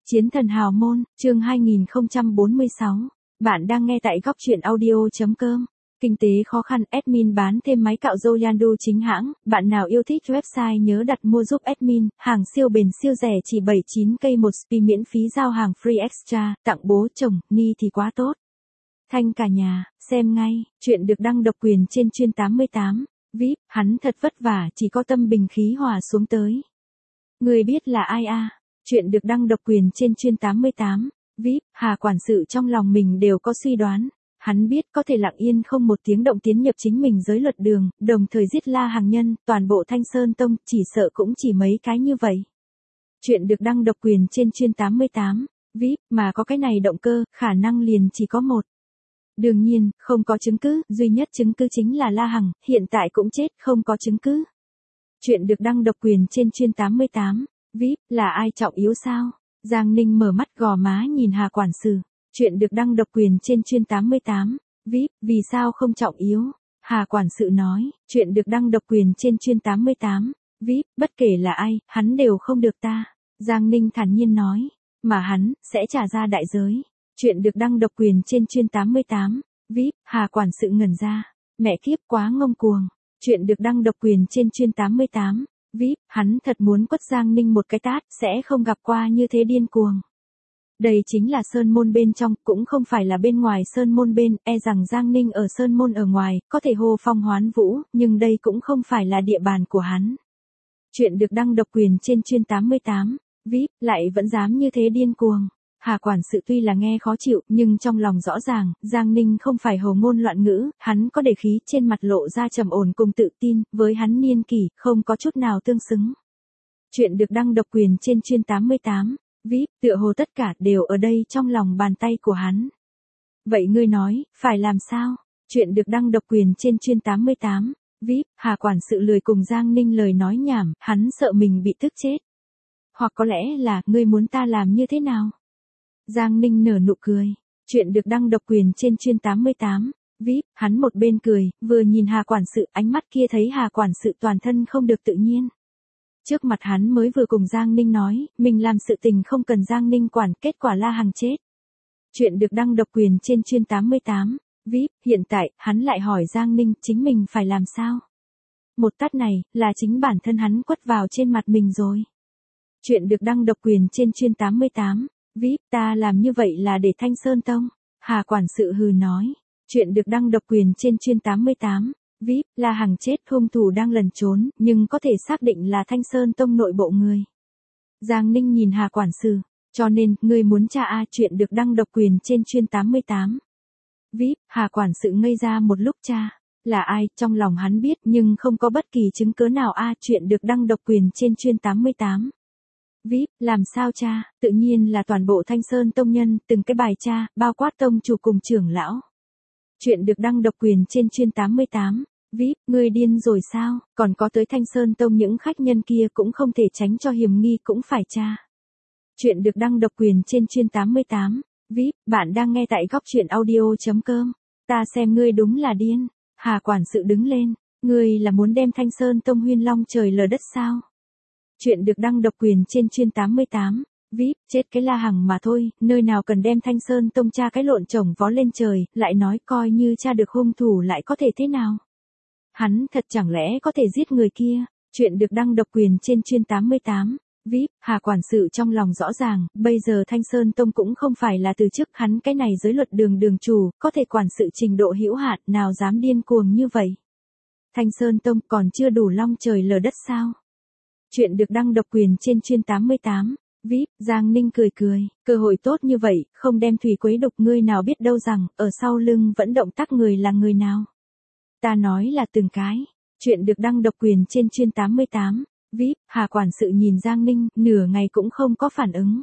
Chiến thần hào môn, chương 2046. Bạn đang nghe tại góc truyện audio.com. Kinh tế khó khăn, admin bán thêm máy cạo râu Yandu chính hãng. Bạn nào yêu thích website nhớ đặt mua giúp admin. Hàng siêu bền siêu rẻ chỉ 79k một spi miễn phí giao hàng free extra. Tặng bố chồng, ni thì quá tốt. Thanh cả nhà, xem ngay. Chuyện được đăng độc quyền trên chuyên 88. VIP, hắn thật vất vả, chỉ có tâm bình khí hòa xuống tới. Người biết là ai à? Chuyện được đăng độc quyền trên chuyên 88. VIP, Hà quản sự trong lòng mình đều có suy đoán. Hắn biết có thể lặng yên không một tiếng động tiến nhập chính mình giới luật đường, đồng thời giết La Hàng Nhân, toàn bộ Thanh Sơn Tông, chỉ sợ cũng chỉ mấy cái như vậy. Chuyện được đăng độc quyền trên chuyên 88. VIP, mà có cái này động cơ, khả năng liền chỉ có một. Đương nhiên, không có chứng cứ, duy nhất chứng cứ chính là La Hằng, hiện tại cũng chết, không có chứng cứ. Chuyện được đăng độc quyền trên chuyên 88. VIP, là ai trọng yếu sao? Giang Ninh mở mắt gò má nhìn Hà quản sự. Chuyện được đăng độc quyền trên chuyên 88. VIP, vì sao không trọng yếu? Hà quản sự nói, chuyện được đăng độc quyền trên chuyên 88. VIP, bất kể là ai, hắn đều không được ta. Giang Ninh thản nhiên nói, mà hắn, sẽ trả ra đại giới. Chuyện được đăng độc quyền trên chuyên 88. VIP, Hà quản sự ngẩn ra. Mẹ kiếp quá ngông cuồng. Chuyện được đăng độc quyền trên chuyên 88. VIP, hắn thật muốn quất Giang Ninh một cái tát, sẽ không gặp qua như thế điên cuồng. Đây chính là sơn môn bên trong, cũng không phải là bên ngoài sơn môn bên, e rằng Giang Ninh ở sơn môn ở ngoài, có thể hô phong hoán vũ, nhưng đây cũng không phải là địa bàn của hắn. Chuyện được đăng độc quyền trên chuyên 88. VIP, lại vẫn dám như thế điên cuồng. Hà quản sự tuy là nghe khó chịu, nhưng trong lòng rõ ràng, Giang Ninh không phải hồ ngôn loạn ngữ, hắn có để khí trên mặt lộ ra trầm ổn cùng tự tin, với hắn niên kỷ, không có chút nào tương xứng. Chuyện được đăng độc quyền trên chuyên 88. VIP, tựa hồ tất cả đều ở đây trong lòng bàn tay của hắn. Vậy ngươi nói, phải làm sao? Chuyện được đăng độc quyền trên chuyên 88. VIP, Hà quản sự lười cùng Giang Ninh lời nói nhảm, hắn sợ mình bị tức chết. Hoặc có lẽ là, ngươi muốn ta làm như thế nào? Giang Ninh nở nụ cười. Chuyện được đăng độc quyền trên chuyên 88. VIP, hắn một bên cười, vừa nhìn Hà quản sự, ánh mắt kia thấy Hà quản sự toàn thân không được tự nhiên. Trước mặt hắn mới vừa cùng Giang Ninh nói, mình làm sự tình không cần Giang Ninh quản, kết quả La Hằng chết. Chuyện được đăng độc quyền trên chuyên 88. VIP, hiện tại, hắn lại hỏi Giang Ninh, chính mình phải làm sao? Một tát này, là chính bản thân hắn quất vào trên mặt mình rồi. Chuyện được đăng độc quyền trên chuyên 88. VIP, ta làm như vậy là để Thanh Sơn Tông. Hà quản sự hừ nói. Chuyện được đăng độc quyền trên chuyên 88. VIP, La Hằng chết, hung thủ đang lẩn trốn, nhưng có thể xác định là Thanh Sơn Tông nội bộ người. Giang Ninh nhìn Hà quản sự, cho nên, ngươi muốn tra a? Chuyện được đăng độc quyền trên chuyên 88. VIP, Hà quản sự ngây ra một lúc tra. Là ai, trong lòng hắn biết, nhưng không có bất kỳ chứng cứ nào a? Chuyện được đăng độc quyền trên chuyên 88. VIP, làm sao cha? Tự nhiên là toàn bộ Thanh Sơn Tông nhân, từng cái bài cha, bao quát tông chủ cùng trưởng lão. Chuyện được đăng độc quyền trên chuyên 88. VIP, ngươi điên rồi sao? Còn có tới Thanh Sơn Tông những khách nhân kia cũng không thể tránh cho hiểm nghi cũng phải tra. Chuyện được đăng độc quyền trên chuyên 88. VIP, bạn đang nghe tại góc truyện audio.com. Ta xem ngươi đúng là điên. Hà quản sự đứng lên. Ngươi là muốn đem Thanh Sơn Tông huyên long trời lở đất sao? Chuyện được đăng độc quyền trên chuyên 88. VIP, chết cái La Hằng mà thôi, nơi nào cần đem Thanh Sơn Tông tra cái lộn chồng vó lên trời, lại nói coi như tra được hung thủ lại có thể thế nào? Hắn thật chẳng lẽ có thể giết người kia? Chuyện được đăng độc quyền trên chuyên 88. VIP, Hà quản sự trong lòng rõ ràng, bây giờ Thanh Sơn Tông cũng không phải là từ trước hắn cái này giới luật đường đường chủ, có thể quản sự trình độ hữu hạn, nào dám điên cuồng như vậy? Thanh Sơn Tông còn chưa đủ long trời lở đất sao? Chuyện được đăng độc quyền trên chuyên 88. VIP, Giang Ninh cười cười, cơ hội tốt như vậy, không đem thủy quấy đục, ngươi nào biết đâu rằng, ở sau lưng vẫn động tác người là người nào. Ta nói là từng cái. Chuyện được đăng độc quyền trên chuyên 88. VIP, Hà quản sự nhìn Giang Ninh, nửa ngày cũng không có phản ứng.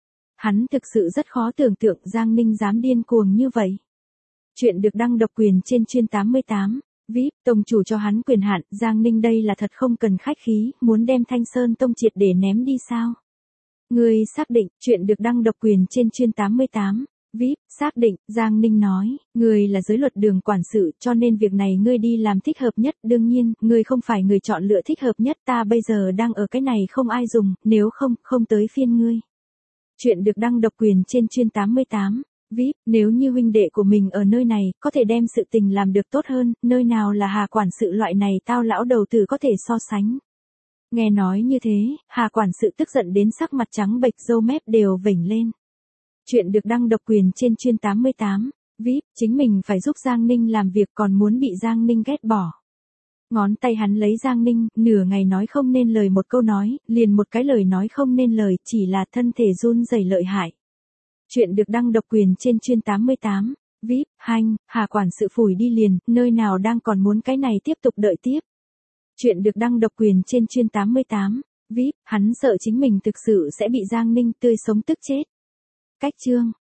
Hắn thực sự rất khó tưởng tượng Giang Ninh dám điên cuồng như vậy. Chuyện được đăng độc quyền trên chuyên 88. VIP, tông chủ cho hắn quyền hạn, Giang Ninh đây là thật không cần khách khí, muốn đem Thanh Sơn Tông triệt để ném đi sao? Ngươi xác định, chuyện được đăng độc quyền trên chuyên 88. VIP, xác định, Giang Ninh nói, ngươi là giới luật đường quản sự, cho nên việc này ngươi đi làm thích hợp nhất, đương nhiên, ngươi không phải người chọn lựa thích hợp nhất, ta bây giờ đang ở cái này không ai dùng, nếu không, không tới phiên ngươi. Chuyện được đăng độc quyền trên chuyên 88. VIP, nếu như huynh đệ của mình ở nơi này, có thể đem sự tình làm được tốt hơn, nơi nào là Hà quản sự loại này tao lão đầu tử có thể so sánh. Nghe nói như thế, Hà quản sự tức giận đến sắc mặt trắng bệch, râu mép đều vểnh lên. Chuyện được đăng độc quyền trên chuyên 88. VIP, chính mình phải giúp Giang Ninh làm việc còn muốn bị Giang Ninh ghét bỏ. Ngón tay hắn lấy Giang Ninh, nửa ngày nói không nên lời một câu nói, liền một cái lời nói không nên lời, chỉ là thân thể run rẩy lợi hại. Chuyện được đăng độc quyền trên chuyên 88. VIP, hanh, Hà quản sự phủi đi liền, nơi nào đang còn muốn cái này tiếp tục đợi tiếp. Chuyện được đăng độc quyền trên chuyên 88. VIP, hắn sợ chính mình thực sự sẽ bị Giang Ninh tươi sống tức chết. Cách chương.